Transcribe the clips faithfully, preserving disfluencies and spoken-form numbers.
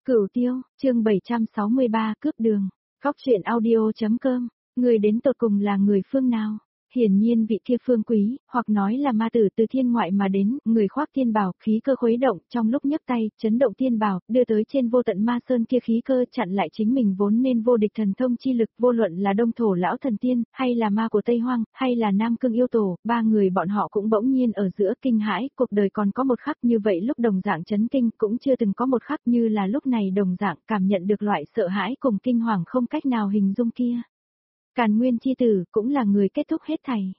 Cửu Tiêu, chương bảy trăm sáu mươi ba cướp đường. Góc truyện audio.com. Người đến tột cùng là người phương nào? Hiển nhiên vị kia Phương Quý, hoặc nói là ma tử từ thiên ngoại mà đến, người khoác thiên bào, khí cơ khuấy động, trong lúc nhấc tay, chấn động thiên bào, đưa tới trên vô tận ma sơn kia khí cơ chặn lại chính mình vốn nên vô địch thần thông chi lực, vô luận là Đông Thổ lão thần tiên, hay là ma của Tây Hoang, hay là Nam Cương yêu tổ, ba người bọn họ cũng bỗng nhiên ở giữa kinh hãi, cuộc đời còn có một khắc như vậy lúc đồng dạng chấn kinh, cũng chưa từng có một khắc như là lúc này đồng dạng cảm nhận được loại sợ hãi cùng kinh hoàng không cách nào hình dung kia. Càn Nguyên chi tử cũng là người kết thúc hết thảy.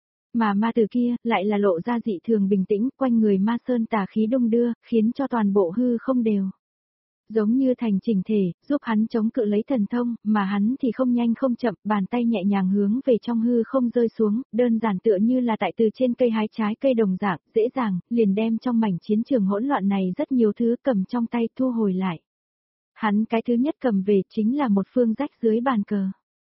Mà ma tử kia lại là lộ ra dị thường bình tĩnh, quanh người ma sơn tà khí đung đưa, khiến cho toàn bộ hư không đều. Giống như thành chỉnh thể, giúp hắn chống cự lấy thần thông, mà hắn thì không nhanh không chậm, bàn tay nhẹ nhàng hướng về trong hư không rơi xuống, đơn giản tựa như là tại từ trên cây hái trái cây đồng dạng, dễ dàng, liền đem trong mảnh chiến trường hỗn loạn này rất nhiều thứ cầm trong tay thu hồi lại. Hắn cái thứ nhất cầm về chính là một phương rách dưới bàn cờ.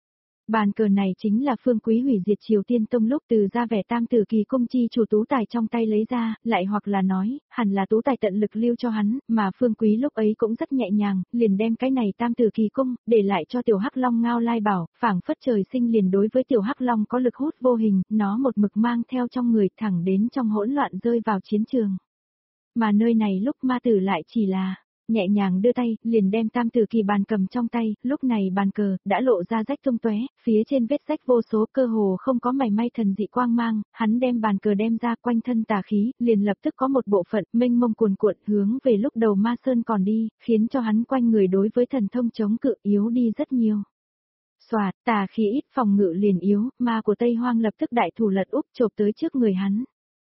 Bàn cờ này chính là Phương Quý hủy diệt Triều Tiên Tông lúc từ ra vẻ tam tử kỳ cung chi chủ tú tài trong tay lấy ra, lại hoặc là nói, hẳn là tú tài tận lực lưu cho hắn, mà Phương Quý lúc ấy cũng rất nhẹ nhàng, liền đem cái này tam tử kỳ cung, để lại cho tiểu Hắc Long Ngao Lai Bảo, phảng phất trời sinh liền đối với tiểu Hắc Long có lực hút vô hình, nó một mực mang theo trong người thẳng đến trong hỗn loạn rơi vào chiến trường. Mà nơi này lúc ma tử lại chỉ là nhẹ nhàng đưa tay, liền đem tam tử kỳ bàn cầm trong tay, lúc này bàn cờ, đã lộ ra rách tung tóe, phía trên vết rách vô số cơ hồ không có mảy may thần dị quang mang, hắn đem bàn cờ đem ra quanh thân tà khí, liền lập tức có một bộ phận mênh mông cuồn cuộn hướng về lúc đầu ma sơn còn đi, khiến cho hắn quanh người đối với thần thông chống cự yếu đi rất nhiều. Xoạt, tà khí ít phòng ngự liền yếu, ma của Tây Hoang lập tức đại thủ lật úp chộp tới trước người hắn.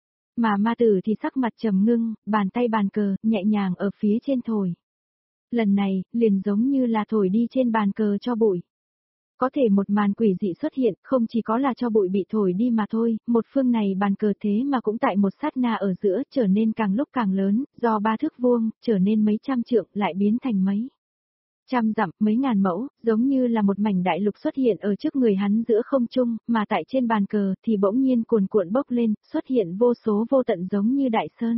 Mà ma tử thì sắc mặt trầm ngưng, bàn tay bàn cờ, nhẹ nhàng ở phía trên thổi. Lần này, liền giống như là thổi đi trên bàn cờ cho bụi. Có thể một màn quỷ dị xuất hiện, không chỉ có là cho bụi bị thổi đi mà thôi, một phương này bàn cờ thế mà cũng tại một sát na ở giữa trở nên càng lúc càng lớn, do ba thước vuông, trở nên mấy trăm trượng, lại biến thành mấy trăm dặm, mấy ngàn mẫu, giống như là một mảnh đại lục xuất hiện ở trước người hắn giữa không trung, mà tại trên bàn cờ thì bỗng nhiên cuồn cuộn bốc lên, xuất hiện vô số vô tận giống như đại sơn.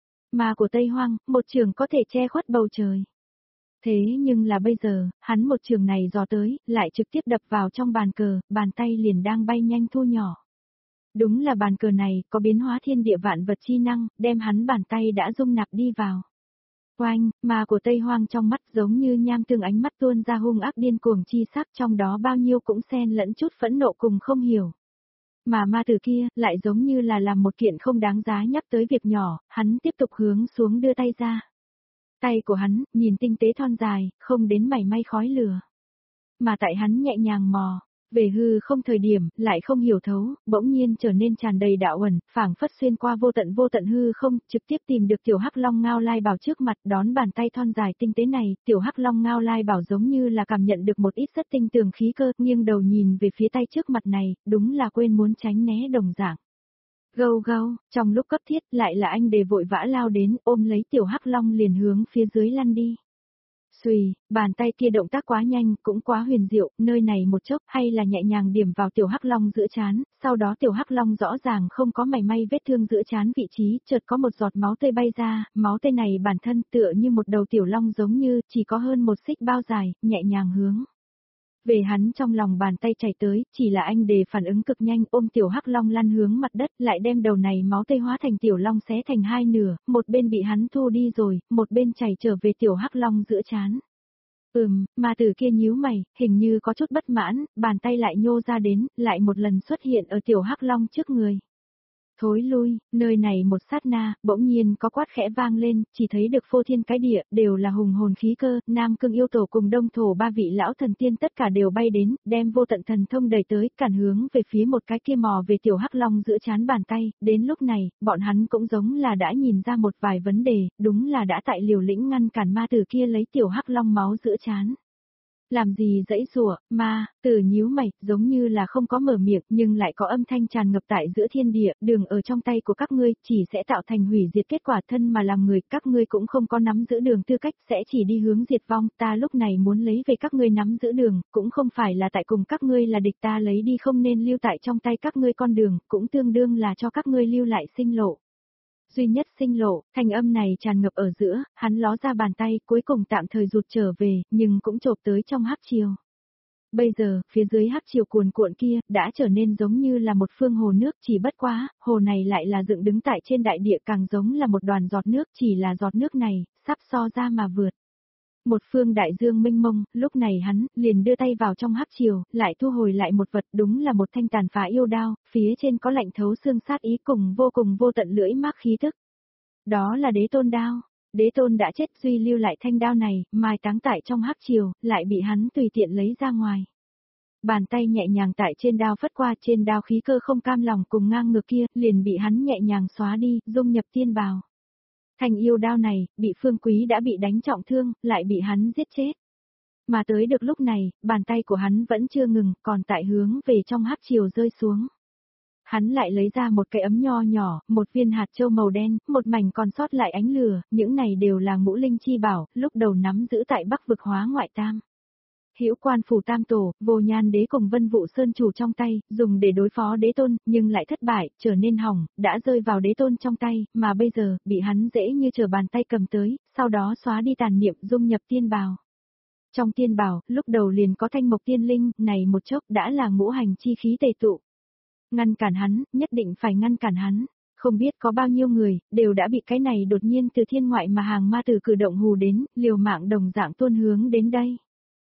Ma của Tây Hoang, một trường có thể che khuất bầu trời. Thế nhưng là bây giờ, hắn một trường này dò tới, lại trực tiếp đập vào trong bàn cờ, bàn tay liền đang bay nhanh thu nhỏ. Đúng là bàn cờ này, có biến hóa thiên địa vạn vật chi năng, đem hắn bàn tay đã dung nạp đi vào. Oanh, ma của Tây Hoang trong mắt giống như nham tương ánh mắt tuôn ra hung ác điên cuồng chi sắc, trong đó bao nhiêu cũng xen lẫn chút phẫn nộ cùng không hiểu. Mà ma tử kia, lại giống như là làm một kiện không đáng giá nhắc tới việc nhỏ, hắn tiếp tục hướng xuống đưa tay ra. Tay của hắn, nhìn tinh tế thon dài, không đến mảy may khói lửa. Mà tại hắn nhẹ nhàng mò về hư không thời điểm, lại không hiểu thấu, bỗng nhiên trở nên tràn đầy đạo ẩn, phảng phất xuyên qua vô tận vô tận hư không, trực tiếp tìm được tiểu Hắc Long Ngao Lai Bảo trước mặt, đón bàn tay thon dài tinh tế này, tiểu Hắc Long Ngao Lai Bảo giống như là cảm nhận được một ít rất tinh tường khí cơ, nghiêng đầu nhìn về phía tay trước mặt này, đúng là quên muốn tránh né đồng dạng. Gâu gâu, trong lúc cấp thiết, lại là anh đề vội vã lao đến, ôm lấy tiểu Hắc Long liền hướng phía dưới lăn đi. Xùy, bàn tay kia động tác quá nhanh, cũng quá huyền diệu, nơi này một chốc, hay là nhẹ nhàng điểm vào tiểu Hắc Long giữa trán, sau đó tiểu Hắc Long rõ ràng không có mảy may vết thương giữa trán vị trí, chợt có một giọt máu tươi bay ra, máu tươi này bản thân tựa như một đầu tiểu long giống như, chỉ có hơn một xích bao dài, nhẹ nhàng hướng về hắn trong lòng bàn tay chảy tới, chỉ là anh đề phản ứng cực nhanh, ôm tiểu Hắc Long lăn hướng mặt đất, lại đem đầu này máu tươi hóa thành tiểu long xé thành hai nửa, một bên bị hắn thu đi rồi, một bên chảy trở về tiểu Hắc Long giữa trán. Ừm, mà từ kia nhíu mày, hình như có chút bất mãn, bàn tay lại nhô ra đến, lại một lần xuất hiện ở tiểu Hắc Long trước người. Thối lui, nơi này một sát na, bỗng nhiên có quát khẽ vang lên, chỉ thấy được phô thiên cái địa, đều là hùng hồn khí cơ, Nam Cương yêu tổ cùng Đông Thổ ba vị lão thần tiên tất cả đều bay đến, đem vô tận thần thông đẩy tới, cản hướng về phía một cái kia mò về tiểu Hắc Long giữa trán bàn tay, đến lúc này, bọn hắn cũng giống là đã nhìn ra một vài vấn đề, đúng là đã tại liều lĩnh ngăn cản ma tử kia lấy tiểu Hắc Long máu giữa trán. Làm gì dãy rủa, ma, từ nhíu mày, giống như là không có mở miệng, nhưng lại có âm thanh tràn ngập tại giữa thiên địa, đường ở trong tay của các ngươi, chỉ sẽ tạo thành hủy diệt kết quả thân mà làm người, các ngươi cũng không có nắm giữ đường tư cách, sẽ chỉ đi hướng diệt vong, ta lúc này muốn lấy về các ngươi nắm giữ đường, cũng không phải là tại cùng các ngươi là địch, ta lấy đi không nên lưu tại trong tay các ngươi con đường, cũng tương đương là cho các ngươi lưu lại sinh lộ. duy nhất sinh lộ, thanh âm này tràn ngập ở giữa, hắn ló ra bàn tay, cuối cùng tạm thời rụt trở về, nhưng cũng chộp tới trong hắc triều. Bây giờ, phía dưới hắc triều cuồn cuộn kia, đã trở nên giống như là một phương hồ nước, chỉ bất quá, hồ này lại là dựng đứng tại trên đại địa, càng giống là một đoàn giọt nước, chỉ là giọt nước này, sắp so ra mà vượt. Một phương đại dương mênh mông, lúc này hắn, liền đưa tay vào trong hắc triều, lại thu hồi lại một vật, đúng là một thanh tàn phá yêu đao, phía trên có lạnh thấu xương sát ý cùng vô cùng vô tận lưỡi mác khí thức. Đó là đế tôn đao. Đế tôn đã chết, duy lưu lại thanh đao này, mai táng tại trong hắc triều, lại bị hắn tùy tiện lấy ra ngoài. Bàn tay nhẹ nhàng tại trên đao phất qua, trên đao khí cơ không cam lòng cùng ngang ngược kia, liền bị hắn nhẹ nhàng xóa đi, dung nhập tiên bào. Thanh yêu đao này, bị Phương Quý đã bị đánh trọng thương, lại bị hắn giết chết. Mà tới được lúc này, bàn tay của hắn vẫn chưa ngừng, còn tại hướng về trong hắc triều rơi xuống. Hắn lại lấy ra một cái ấm nho nhỏ, một viên hạt châu màu đen, một mảnh còn sót lại ánh lửa, những này đều là ngũ linh chi bảo, lúc đầu nắm giữ tại Bắc vực Hóa Ngoại Tam. Hữu Quan Phủ Tam Tổ, Vô Nhan Đế cùng Vân Vũ Sơn chủ trong tay, dùng để đối phó đế tôn, nhưng lại thất bại, trở nên hỏng, đã rơi vào đế tôn trong tay, mà bây giờ, bị hắn dễ như trở bàn tay cầm tới, sau đó xóa đi tàn niệm, dung nhập tiên bào. Trong tiên bào, lúc đầu liền có thanh mộc tiên linh, này một chốc đã là ngũ hành chi khí tề tụ. Ngăn cản hắn, nhất định phải ngăn cản hắn. Không biết có bao nhiêu người, đều đã bị cái này đột nhiên từ thiên ngoại mà hàng ma tử cử động hù đến, liều mạng đồng dạng tuôn hướng đến đây.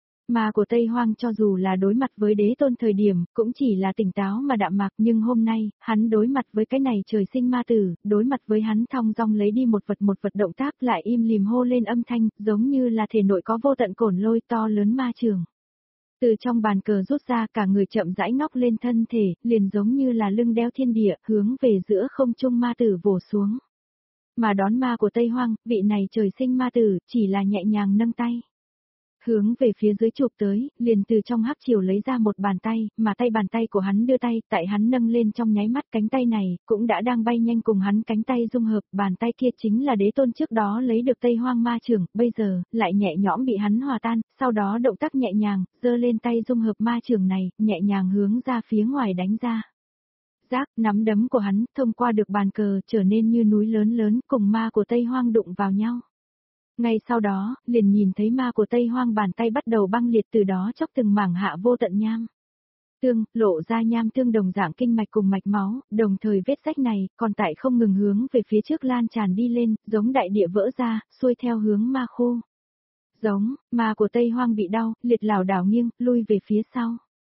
Ma của Tây Hoang cho dù là đối mặt với đế tôn thời điểm, cũng chỉ là tỉnh táo mà đạm mạc, nhưng hôm nay, hắn đối mặt với cái này trời sinh ma tử, đối mặt với hắn thong dong lấy đi một vật một vật động tác lại im lìm hô lên âm thanh, giống như là thể nội có vô tận cổn lôi to lớn ma trường. Từ trong bàn cờ rút ra, cả người chậm rãi ngóc lên thân thể, liền giống như là lưng đeo thiên địa, hướng về giữa không trung ma tử vồ xuống. Mà đón ma của Tây Hoang, vị này trời sinh ma tử, chỉ là nhẹ nhàng nâng tay. Hướng về phía dưới chụp tới, liền từ trong hắc triều lấy ra một bàn tay, mà tay bàn tay của hắn đưa tay, tại hắn nâng lên trong nháy mắt cánh tay này, cũng đã đang bay nhanh cùng hắn cánh tay dung hợp, bàn tay kia chính là đế tôn trước đó lấy được Tây Hoang ma trường, bây giờ, lại nhẹ nhõm bị hắn hòa tan, sau đó động tác nhẹ nhàng, giơ lên tay dung hợp ma trường này, nhẹ nhàng hướng ra phía ngoài đánh ra. Giác, nắm đấm của hắn, thông qua được bàn cờ, trở nên như núi lớn lớn, cùng ma của Tây Hoang đụng vào nhau. Ngay sau đó, liền nhìn thấy ma của Tây Hoang bàn tay bắt đầu băng liệt, từ đó chốc từng mảng hạ vô tận nham tương, lộ ra nham tương đồng dạng kinh mạch cùng mạch máu, đồng thời vết rách này, còn tại không ngừng hướng về phía trước lan tràn đi lên, giống đại địa vỡ ra, xuôi theo hướng ma khu. Giống, ma của Tây Hoang bị đau, liệt lảo đảo nghiêng, lui về phía sau.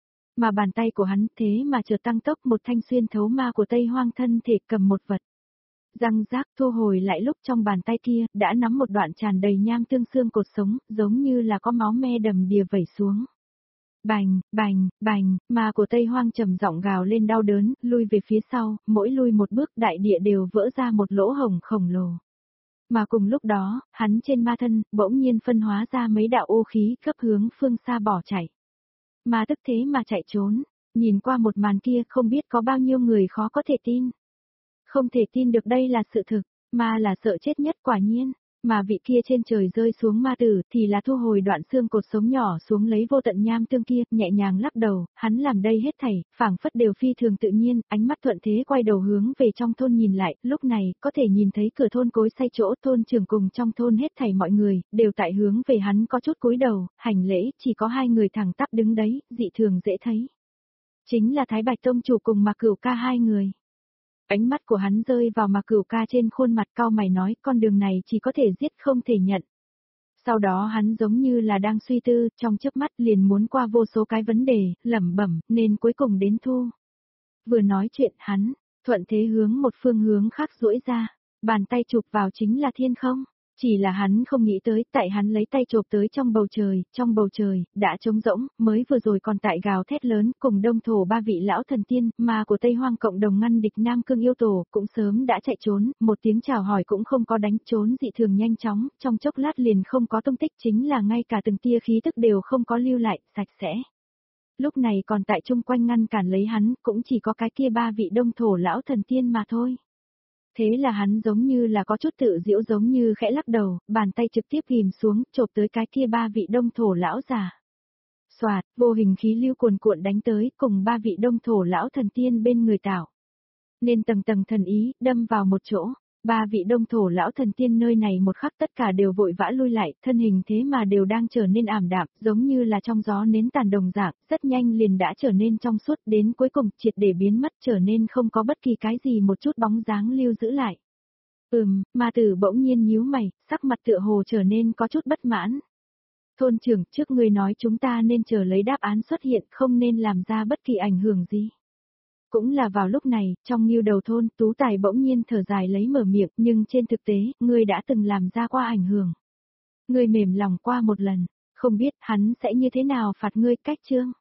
Mà bàn tay của hắn thế mà chợt tăng tốc, một thanh xuyên thấu ma của Tây Hoang thân thể cầm một vật. Răng rác thu hồi lại, lúc trong bàn tay kia, đã nắm một đoạn tràn đầy nham tương xương cột sống, giống như là có máu me đầm đìa vẩy xuống. Bành, bành, bành, ma của Tây Hoang trầm giọng gào lên đau đớn, lui về phía sau, mỗi lui một bước đại địa đều vỡ ra một lỗ hổng khổng lồ. Mà cùng lúc đó, hắn trên ma thân, bỗng nhiên phân hóa ra mấy đạo ô khí, cấp hướng phương xa bỏ chạy. Mà tức thế mà chạy trốn, nhìn qua một màn kia không biết có bao nhiêu người khó có thể tin. Không thể tin được đây là sự thực, mà là sợ chết nhất quả nhiên, mà vị kia trên trời rơi xuống ma tử thì là thu hồi đoạn xương cột sống nhỏ xuống lấy vô tận nham tương kia, nhẹ nhàng lắc đầu, hắn làm đây hết thảy, phảng phất đều phi thường tự nhiên, ánh mắt thuận thế quay đầu hướng về trong thôn nhìn lại, lúc này, có thể nhìn thấy cửa thôn cối xay chỗ thôn trưởng cùng trong thôn hết thảy mọi người, đều tại hướng về hắn có chút cúi đầu, hành lễ, chỉ có hai người thẳng tắp đứng đấy, dị thường dễ thấy. Chính là Thái Bạch Tông chủ cùng Mạc Cửu Ca hai người. Ánh mắt của hắn rơi vào Mạc Cửu Ca trên khuôn mặt, cau mày nói, con đường này chỉ có thể giết không thể nhận. Sau đó hắn giống như là đang suy tư, trong chớp mắt liền muốn qua vô số cái vấn đề, lẩm bẩm, nên cuối cùng đến thu. Vừa nói chuyện hắn, thuận thế hướng một phương hướng khác duỗi ra, bàn tay chụp vào chính là thiên không. Chỉ là hắn không nghĩ tới, tại hắn lấy tay chộp tới trong bầu trời, trong bầu trời, đã trống rỗng, mới vừa rồi còn tại gào thét lớn, cùng đông thổ ba vị lão thần tiên, ma của Tây Hoang cộng đồng ngăn địch Nam Cương yêu tổ, cũng sớm đã chạy trốn, một tiếng chào hỏi cũng không có đánh, trốn dị thường nhanh chóng, trong chốc lát liền không có tung tích, chính là ngay cả từng tia khí tức đều không có lưu lại, sạch sẽ. Lúc này còn tại chung quanh ngăn cản lấy hắn, cũng chỉ có cái kia ba vị đông thổ lão thần tiên mà thôi. Thế là hắn giống như là có chút tự giễu, giống như khẽ lắc đầu, bàn tay trực tiếp ghim xuống, chộp tới cái kia ba vị đông thổ lão già. Xoạt, vô hình khí lưu cuồn cuộn đánh tới, cùng ba vị đông thổ lão thần tiên bên người tạo. Nên tầng tầng thần ý, đâm vào một chỗ. Ba vị đông thổ lão thần tiên nơi này một khắc tất cả đều vội vã lui lại, thân hình thế mà đều đang trở nên ảm đạm, giống như là trong gió nến tàn đồng dạng, rất nhanh liền đã trở nên trong suốt, đến cuối cùng triệt để biến mất, trở nên không có bất kỳ cái gì một chút bóng dáng lưu giữ lại. Ừm, ma tử bỗng nhiên nhíu mày, sắc mặt tựa hồ trở nên có chút bất mãn. Thôn trưởng, trước người nói chúng ta nên chờ lấy đáp án xuất hiện, không nên làm ra bất kỳ ảnh hưởng gì. Cũng là vào lúc này, trong Ngưu Đầu thôn, Tú Tài bỗng nhiên thở dài lấy mở miệng, nhưng trên thực tế, ngươi đã từng làm ra qua ảnh hưởng. Ngươi mềm lòng qua một lần, không biết hắn sẽ như thế nào phạt ngươi cách chương.